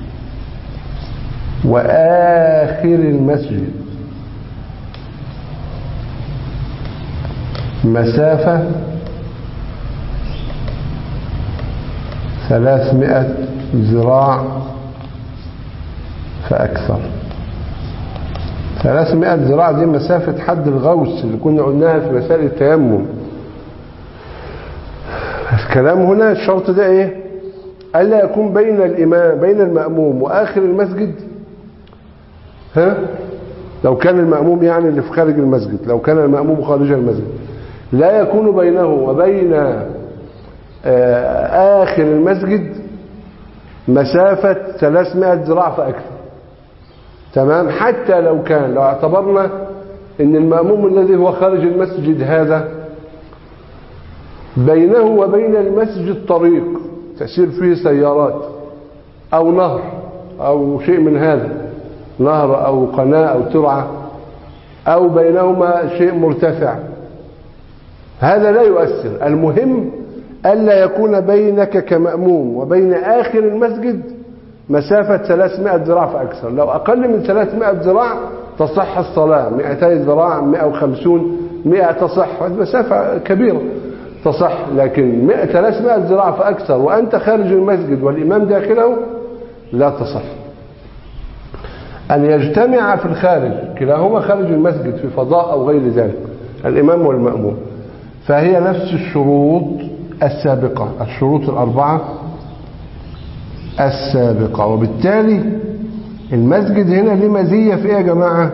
وآخر المسجد مسافة ثلاثمائة ذراع فأكثر. ثلاثمائة ذراع دي مسافة حد الغوث اللي كنا قلناها في مسائل التيمم. الكلام هنا الشرط ده ايه؟ ألا يكون بين الإمام بين المأموم وآخر المسجد؟ ها؟ لو كان المأموم يعني اللي في خارج المسجد، لو كان المأموم خارج المسجد لا يكون بينه وبين آخر المسجد مسافة ثلاثمائة ذراع فأكثر. تمام؟ حتى لو كان لو اعتبرنا ان المأموم الذي هو خارج المسجد هذا بينه وبين المسجد طريق تسير فيه سيارات او نهر او شيء من هذا، نهر او قناة او ترعة، او بينهما شيء مرتفع، هذا لا يؤثر. المهم ألا يكون بينك كمأموم وبين آخر المسجد مسافة ثلاثمائة ذراع فأكثر. لو أقل من ثلاثمائة ذراع تصح الصلاة، مئتي ذراع، مئة وخمسين، مئة تصح، هذه مسافة كبيرة تصح. لكن ثلاثمائة ذراع فأكثر وأنت خارج المسجد والإمام داخله لا تصح. أن يجتمع في الخارج، كلاهما خارج المسجد في فضاء أو غير ذلك، الإمام والمأموم، فهي نفس الشروط السابقة، الشروط الأربعة السابقة. وبالتالي المسجد هنا ليه مزية في ايه يا جماعة؟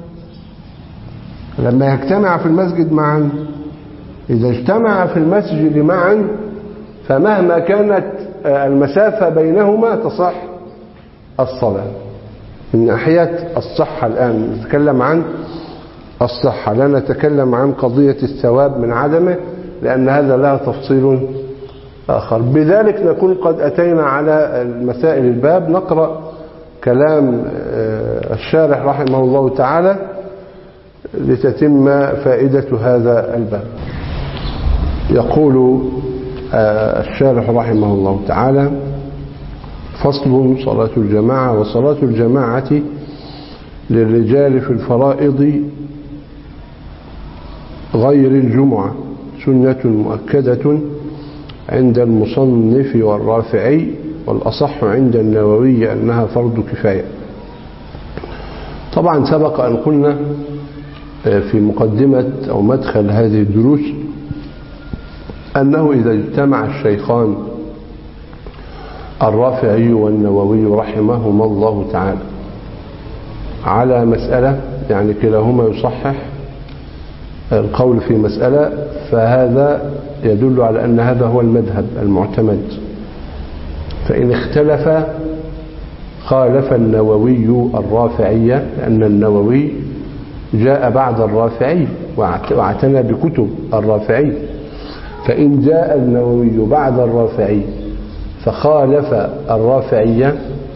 لما يجتمع في المسجد معا، إذا اجتمع في المسجد معا فمهما كانت المسافة بينهما تصح الصلاة. من ناحية الصحة الآن نتكلم عن الصحة، لا نتكلم عن قضية الثواب من عدمه، لأن هذا لها تفصيل آخر. بذلك نكون قد أتينا على المسائل الباب. نقرأ كلام الشارح رحمه الله تعالى لتتم فائدة هذا الباب. يقول الشارح رحمه الله تعالى: فصل: صلاة الجماعة. وصلاة الجماعة للرجال في الفرائض غير الجمعة سنة مؤكدة عند المصنف والرافعي، والأصح عند النووي أنها فرض كفاية. طبعا سبق أن قلنا في مقدمة أو مدخل هذه الدروس أنه إذا اجتمع الشيخان الرافعي والنووي رحمهما الله تعالى على مسألة، يعني كلاهما يصحح القول في مسألة، فهذا يدل على أن هذا هو المذهب المعتمد. فإن اختلف خالف النووي الرافعية، لأن النووي جاء بعد الرافعي واعتنى بكتب الرافعي. فإن جاء النووي بعد الرافعي فخالف الرافعية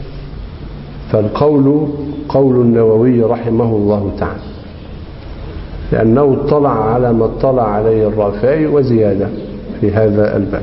فالقول قول النووي رحمه الله تعالى، لأنه اطلع على ما اطلع عليه الرافعي وزيادة في هذا الباب.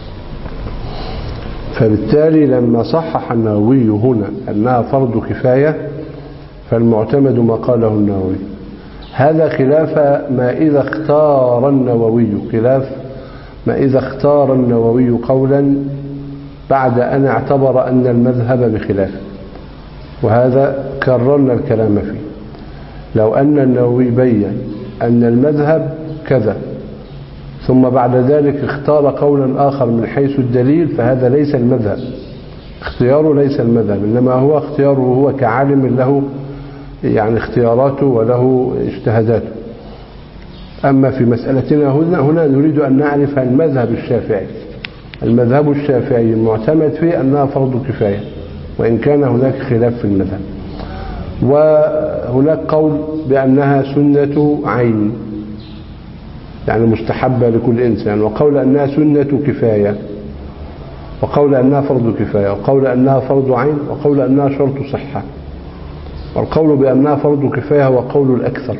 فبالتالي لما صحح النووي هنا أنها فرض كفاية فالمعتمد ما قاله النووي. هذا خلاف ما إذا اختار النووي خلاف ما إذا اختار النووي قولا بعد أن اعتبر أن المذهب بخلافه، وهذا كررنا الكلام فيه. لو أن النووي بين أن المذهب كذا ثم بعد ذلك اختار قولا آخر من حيث الدليل فهذا ليس المذهب، اختياره ليس المذهب، إنما هو اختياره هو كعالم له يعني اختياراته وله اجتهاداته. أما في مسألتنا هنا, هنا نريد أن نعرف المذهب الشافعي. المذهب الشافعي المعتمد فيه أنها فرض كفاية وإن كان هناك خلاف في المذهب، وهناك قول بأنها سنة عين يعني مستحبة لكل إنسان، وقول أنها سنة كفاية، وقول أنها فرض كفاية، وقول أنها فرض عين، وقول أنها شرط صحة. والقول بأنها فرض كفاية هو قول الأكثر.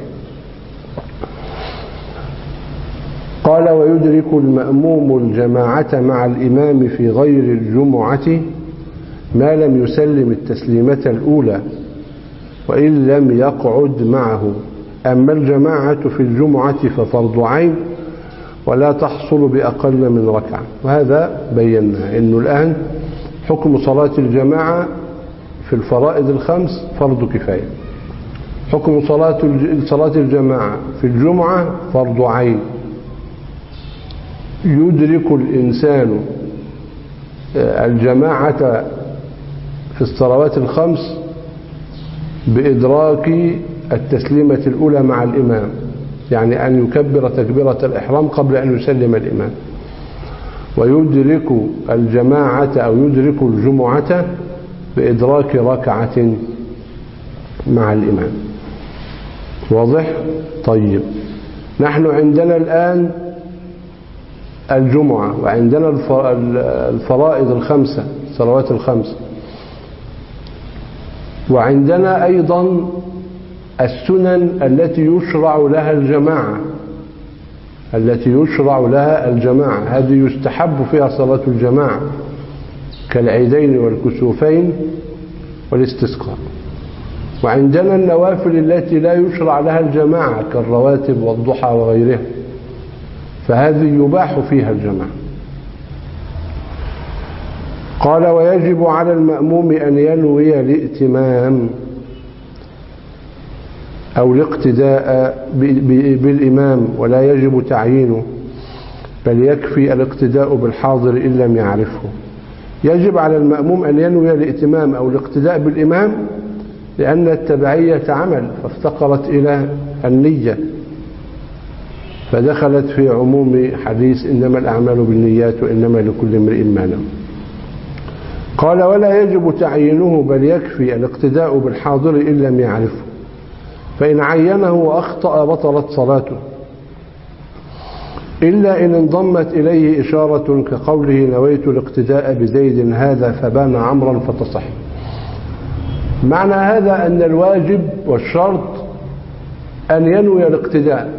قال: ويدرك المأموم الجماعة مع الإمام في غير الجمعة ما لم يسلم التسليمة الأولى وإن لم يقعد معه. أما الجماعة في الجمعة ففرض عين ولا تحصل بأقل من ركعة. وهذا بينا أنه الآن حكم صلاة الجماعة في الفرائض الخمس فرض كفاية، حكم صلاة صلاة الجماعة في الجمعة فرض عين. يدرك الإنسان الجماعة في الصلوات الخمس بإدراك التسليمة الأولى مع الإمام، يعني أن يكبر تكبيرة الإحرام قبل أن يسلم الإمام، ويدرك الجماعة أو يدرك الجمعة بإدراك ركعة مع الإمام. واضح؟ طيب، نحن عندنا الآن الجمعة، وعندنا الفرائض الخمسة، الصلوات الخمسة، وعندنا أيضا السنن التي يشرع لها الجماعة التي يشرع لها الجماعة هذه يستحب فيها صلاة الجماعة كالعيدين والكسوفين والاستسقاء. وعندنا النوافل التي لا يشرع لها الجماعة كالرواتب والضحى وغيرها، فهذه يباح فيها الجماعة. قال: ويجب على المأموم أن ينوي الائتمام أو الاقتداء بالإمام، ولا يجب تعيينه، بل يكفي الاقتداء بالحاضر إن لم يعرفه. يجب على المأموم أن ينوي الائتمام أو الاقتداء بالإمام لأن التبعية عمل فافتقرت إلى النية، فدخلت في عموم حديث إنما الأعمال بالنيات وإنما لكل امرئ ما نوى. قال: ولا يجب تعيينه، بل يكفي الاقتداء بالحاضر إن لم يعرفه، فإن عينه وأخطأ بطلت صلاته، إلا إن انضمت إليه إشارة كقوله نويت الاقتداء بزيد هذا فبان عمرا فتصح. معنى هذا أن الواجب والشرط أن ينوي الاقتداء،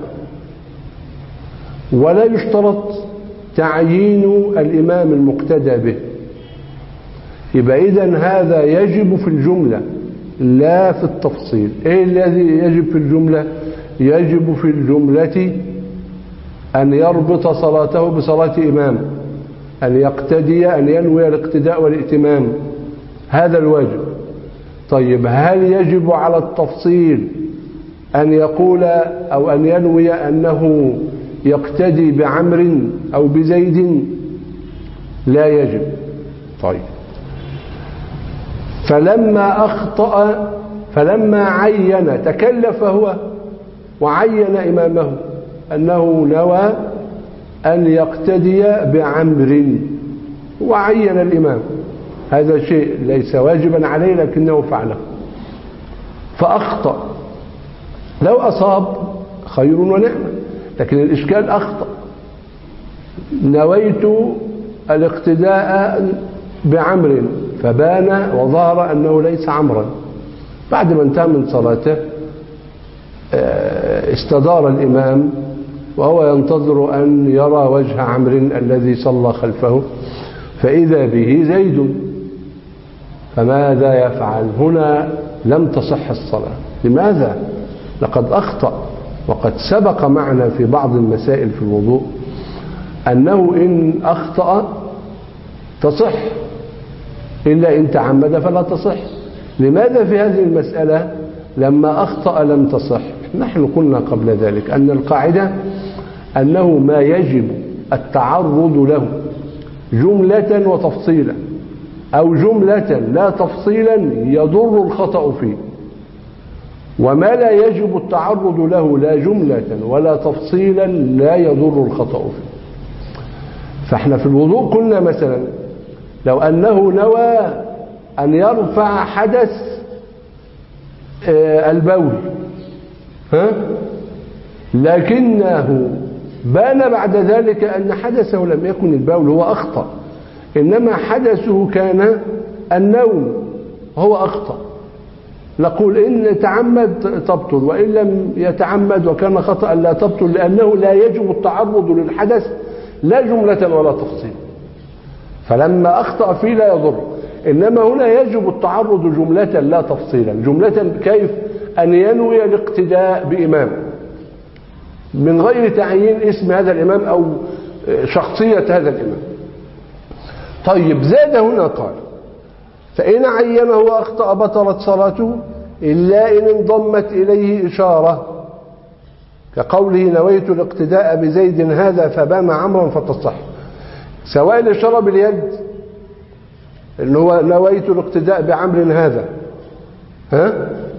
ولا يشترط تعيين الإمام المقتدى به. يبقى إذن هذا يجب في الجملة لا في التفصيل. إيه الذي يجب في الجملة؟ يجب في الجملة أن يربط صلاته بصلاة إمام، أن يقتدي، أن ينوي الاقتداء والائتمام، هذا الواجب. طيب، هل يجب على التفصيل أن يقول أو أن ينوي أنه يقتدي بعمر أو بزيد؟ لا يجب. طيب، فلما أخطأ فلما عين تكلف هو وعين إمامه أنه نوى أن يقتدي بعمر وعين الإمام، هذا شيء ليس واجبا عليه لكنه فعله فأخطأ. لو أصاب خير ونعمة، لكن الإشكال أخطأ. نويت الاقتداء بعمر فبان وظهر أنه ليس عمرا، بعد ما انتهى من صلاته استدار الإمام وهو ينتظر أن يرى وجه عمرو الذي صلى خلفه، فإذا به زيد، فماذا يفعل؟ هنا لم تصح الصلاة. لماذا؟ لقد أخطأ. وقد سبق معنا في بعض المسائل في الوضوء أنه إن أخطأ تصح، إلا إن تعمد فلا تصح. لماذا في هذه المسألة لما أخطأ لم تصح؟ نحن قلنا قبل ذلك أن القاعدة أنه ما يجب التعرض له جملة وتفصيلا، أو جملة لا تفصيلا يضر الخطأ فيه، وما لا يجب التعرض له لا جملة ولا تفصيلا لا يضر الخطأ فيه. فاحنا في الوضوء قلنا مثلا لو أنه نوى أن يرفع حدث البول، ها؟ لكنه بان بعد ذلك أن حدثه لم يكن البول، هو أخطأ، إنما حدثه كان النوم، هو أخطأ. نقول إن تعمد تبطل، وإن لم يتعمد وكان خطأ لا تبطل، لأنه لا يجب التعرض للحدث لا جملة ولا تفصيل. فلما أخطأ فيه لا يضر، إنما هنا يجب التعرض جملة لا تفصيلا. جملة كيف؟ أن ينوي الاقتداء بإمام من غير تعيين اسم هذا الإمام أو شخصية هذا الإمام. طيب، زاد هنا قال: فإن عينه وأخطأ بطلت صلاته إلا إن انضمت إليه إشارة كقوله نويت الاقتداء بزيد هذا فبان عمرا فتصح. سواء الإشارة باليد إن هو نويت الاقتداء بعمر هذا، ها؟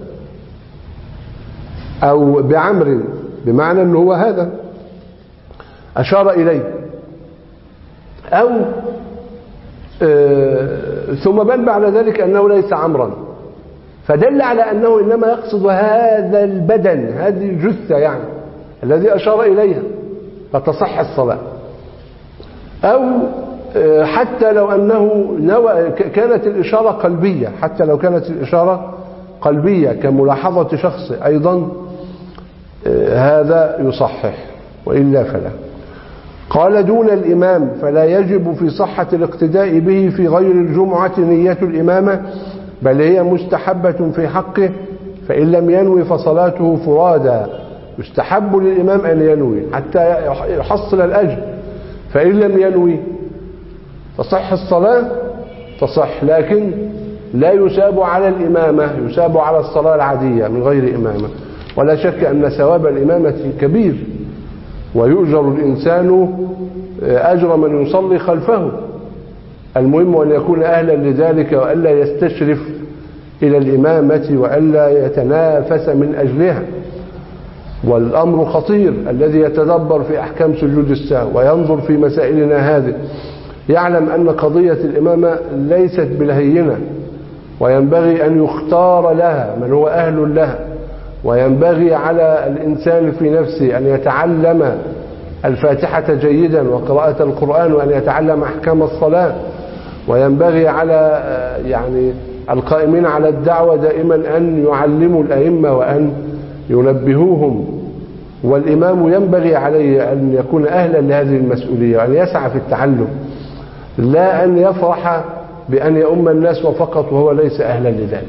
أو بعمر بمعنى أنه هو هذا أشار إليه، أو آه ثم بان بعد ذلك أنه ليس عمرا، فدل على أنه إنما يقصد هذا البدن، هذه الجثة يعني الذي أشار إليها، فتصح الصلاة. أو آه حتى لو أنه نوى كانت الإشارة قلبية، حتى لو كانت الإشارة قلبية كملاحظة شخص أيضا آه هذا يصحح، وإلا فلا. قال دون الإمام فلا يجب في صحة الاقتداء به في غير الجمعة نية الإمامة، بل هي مستحبة في حقه، فإن لم ينوي فصلاته فرادا. يستحب للإمام أن ينوي حتى يحصل الأجر، فإن لم ينوي تصح الصلاة، تصح، لكن لا يساب على الإمامة، يساب على الصلاة العادية من غير إمامة. ولا شك أن ثواب الإمامة كبير، ويؤجر الإنسان أجر من يصلي خلفه. المهم أن يكون أهلا لذلك، وألا يستشرف إلى الإمامة، وألا يتنافس من أجلها. والأمر خطير، الذي يتدبر في أحكام سجود السهو وينظر في مسائلنا هذه يعلم أن قضية الإمامة ليست بالهينة، وينبغي أن يختار لها من هو أهل لها. وينبغي على الإنسان في نفسه أن يتعلم الفاتحة جيدا وقراءة القرآن، وأن يتعلم أحكام الصلاة. وينبغي على يعني القائمين على الدعوة دائما أن يعلموا الأئمة وأن ينبهوهم. والإمام ينبغي عليه أن يكون أهلا لهذه المسؤولية، وأن يسعى في التعلم، لا أن يفرح بأن يؤم الناس وفقط وهو ليس أهلا لذلك.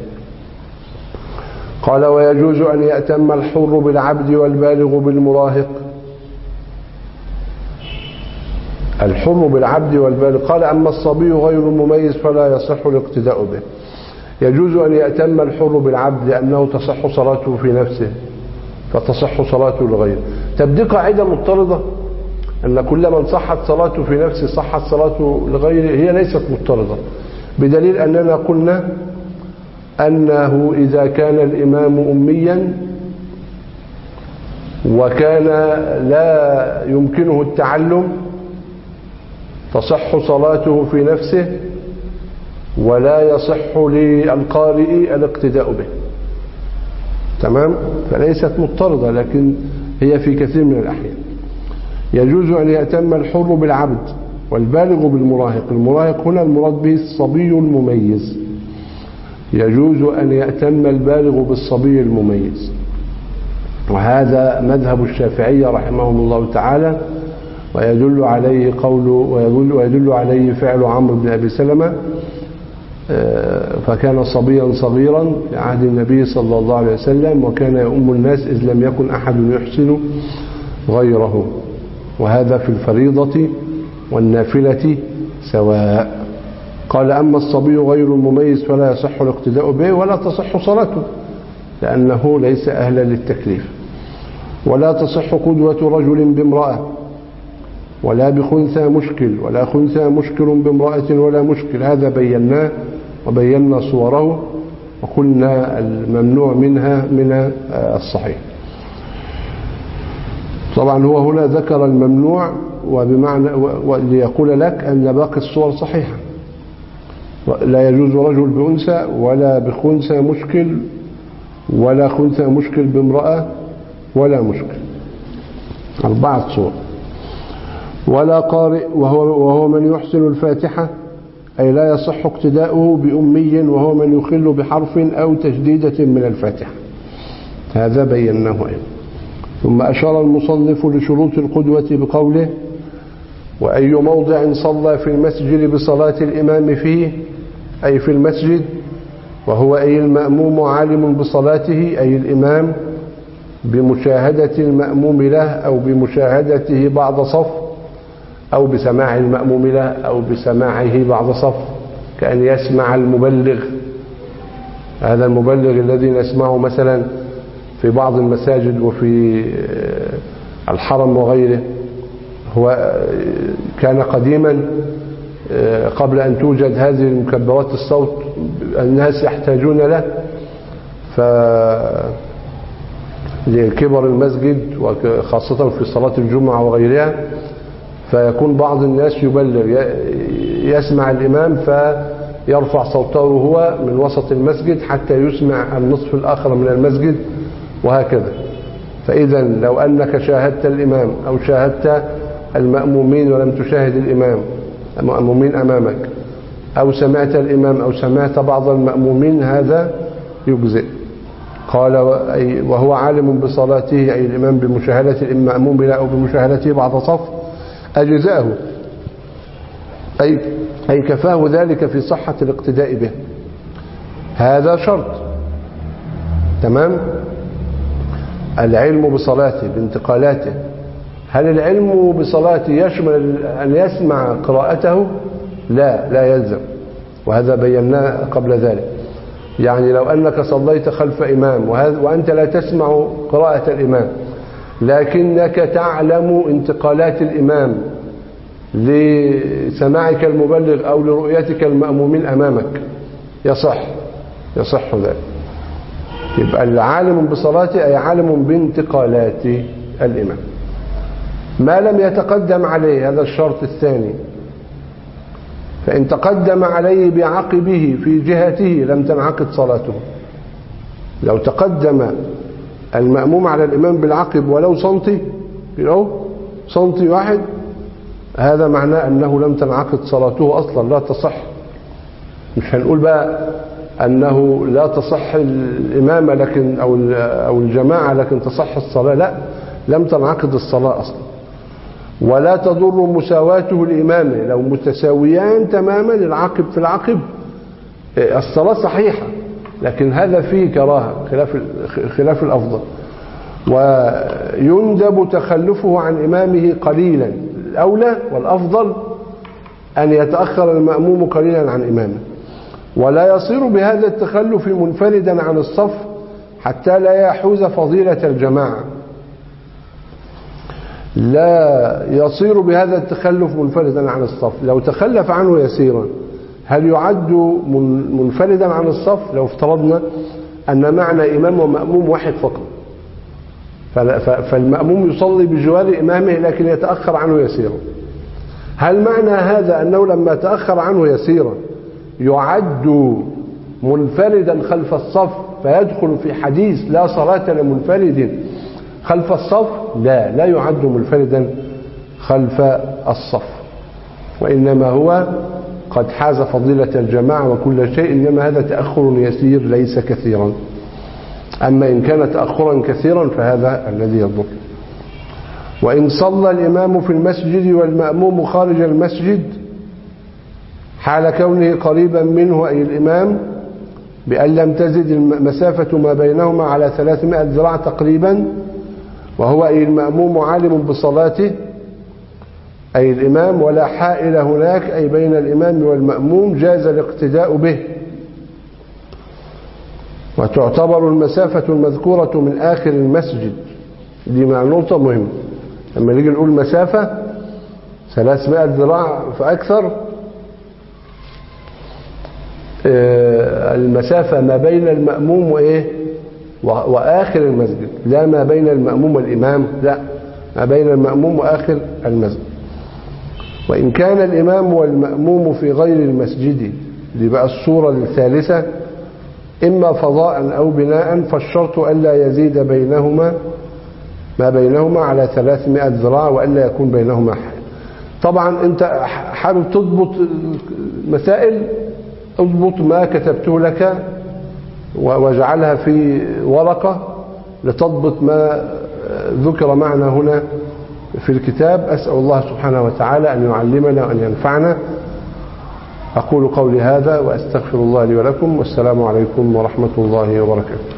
قال ويجوز أن يأتم الحر بالعبد والبالغ بالمراهق. الحر بالعبد والبالغ، قال أما الصبي غير المميز فلا يصح الاقتداء به. يجوز أن يأتم الحر بالعبد لأنه تصح صلاته في نفسه، فتصح صلاته لغيره. طب دي قاعدة مضطردة، أن كل من صحت صلاته في نفسه صحت صلاته لغيره. هي ليست مضطردة، بدليل أننا قلنا أنه إذا كان الإمام أميا وكان لا يمكنه التعلم تصح صلاته في نفسه، ولا يصح للقارئ الاقتداء به. تمام؟ فليست مضطردة، لكن هي في كثير من الأحيان. يجوز أن يأتم الحر بالعبد والبالغ بالمراهق. المراهق هنا المراد به الصبي المميز. يجوز أن يأتم البالغ بالصبي المميز، وهذا مذهب الشافعية رحمهم الله تعالى، ويدل عليه قوله ويدل, ويدل عليه فعل عمرو بن أبي سلمة، فكان صبيا صغيرا في عهد النبي صلى الله عليه وسلم، وكان يؤم الناس إذ لم يكن أحد يحسن غيره. وهذا في الفريضة والنافلة سواء. قال أما الصبي غير المميز فلا يصح الاقتداء به ولا تصح صلاته، لأنه ليس أهلا للتكليف. ولا تصح قدوة رجل بامرأة، ولا بخنثى مشكل، ولا خنثى مشكل بامرأة ولا مشكل. هذا بيناه وبينا صوره، وقلنا الممنوع منها من الصحيح. طبعا هو هنا ذكر الممنوع وبمعنى ليقول لك أن باقي الصور صحيحة. لا يجوز رجل بأنثى ولا بخنثى مشكل ولا خنثى مشكل بامرأة ولا مشكل، أربعة صور. ولا قارئ وهو, وهو من يحسن الفاتحة، أي لا يصح اقتداؤه بأمي وهو من يخل بحرف أو تجديدة من الفاتحة. هذا بيناه أيضا. ثم أشار المصنف لشروط القدوة بقوله وأي موضع صلى في المسجد بصلاة الإمام فيه، أي في المسجد، وهو أي المأموم عالم بصلاته، أي الإمام بمشاهدة المأموم له أو بمشاهدته بعض صف، أو بسماع المأموم له أو بسماعه بعض صف، كأن يسمع المبلغ. هذا المبلغ الذي نسمعه مثلا في بعض المساجد وفي الحرم وغيره، هو كان قديما قبل أن توجد هذه المكبرات الصوت الناس يحتاجون له، ف لكبر المسجد وخاصة في صلاة الجمعة وغيرها، فيكون بعض الناس يبلغ يسمع الإمام فيرفع صوته هو من وسط المسجد حتى يسمع النصف الآخر من المسجد وهكذا. فإذا لو أنك شاهدت الإمام أو شاهدت المأمومين ولم تشاهد الإمام، المأمومين أمامك، أو سمعت الإمام أو سمعت بعض المأمومين، هذا يجزئ. قال وهو عالم بصلاته، أي الإمام بمشاهدة المأموم بلا أو بمشاهدته بعض صف، أجزأه، أي, أي كفاه ذلك في صحة الاقتداء به. هذا شرط. تمام. العلم بصلاته بانتقالاته. هل العلم بصلاته يشمل أن يسمع قراءته؟ لا، لا يلزم، وهذا بيناه قبل ذلك. يعني لو أنك صليت خلف إمام وأنت لا تسمع قراءة الإمام، لكنك تعلم انتقالات الإمام لسماعك المبلغ أو لرؤيتك المأمومين أمامك، يصح يصح ذلك. يبقى العالم بصلاته أي عالم بانتقالات الإمام، ما لم يتقدم عليه، هذا الشرط الثاني. فإن تقدم عليه بعقبه في جهته لم تنعقد صلاته. لو تقدم المأموم على الإمام بالعقب ولو سنتي، ولو سنتي واحد، هذا معناه أنه لم تنعقد صلاته أصلا، لا تصح. مش هنقول بقى أنه لا تصح الإمامة لكن أو أو الجماعة لكن تصح الصلاة، لا، لم تنعقد الصلاة أصلا. ولا تضر مساواته الإمامة، لو متساويان تماما العقب في العقب الصلاة صحيحة، لكن هذا فيه كراهة خلاف خلاف الأفضل. ويندب تخلفه عن إمامه قليلا، الأولى والأفضل أن يتأخر المأموم قليلا عن إمامه، ولا يصير بهذا التخلف منفردا عن الصف حتى لا يحوز فضيلة الجماعة. لا يصير بهذا التخلف منفردا عن الصف. لو تخلف عنه يسيرا هل يعد منفردا عن الصف؟ لو افترضنا أن معنى إمام ومأموم واحد فقط، فالمأموم يصلي بجوار إمامه لكن يتأخر عنه يسيرا، هل معنى هذا أنه لما تأخر عنه يسيرا يعد منفردا خلف الصف فيدخل في حديث لا صلاة لمنفرد خلف الصف؟ لا، لا يعد منفردا خلف الصف، وإنما هو قد حاز فضيلة الجماعة وكل شيء، إنما هذا تأخر يسير ليس كثيرا. أما إن كان تأخرا كثيرا فهذا الذي يضر. وإن صلى الإمام في المسجد والمأموم خارج المسجد حال كونه قريبا منه، أي الإمام، بأن لم تزد المسافة ما بينهما على ثلاثمائة ذراع تقريبا، وهو أي المأموم عالم بصلاته، أي الإمام، ولا حائل هناك أي بين الإمام والمأموم، جاز الاقتداء به. وتعتبر المسافة المذكورة من آخر المسجد، دي نقطة مهمة. لما نيجي نقول مسافة ثلاثمائة ذراع فأكثر، المسافة ما بين المأموم وإيه وآخر المسجد، لا ما بين المأموم والإمام، لا، ما بين المأموم وآخر المسجد. وإن كان الإمام والمأموم في غير المسجد، دي بقى الصورة الثالثة، إما فضاء أو بناء، فالشرط ألا يزيد بينهما ما بينهما على ثلاثمائة ذراع، وألا يكون بينهما حال. طبعا أنت حابب تضبط مسائل، اضبط ما كتبته لك واجعلها في ورقة لتضبط ما ذكر معنا هنا في الكتاب. أسأل الله سبحانه وتعالى أن يعلمنا وأن ينفعنا. أقول قولي هذا وأستغفر الله لي ولكم، والسلام عليكم ورحمة الله وبركاته.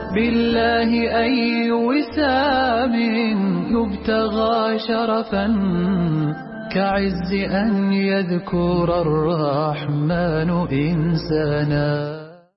بالله أي وسام يبتغى شرفا كعز أن يذكر الرحمن إنسانا.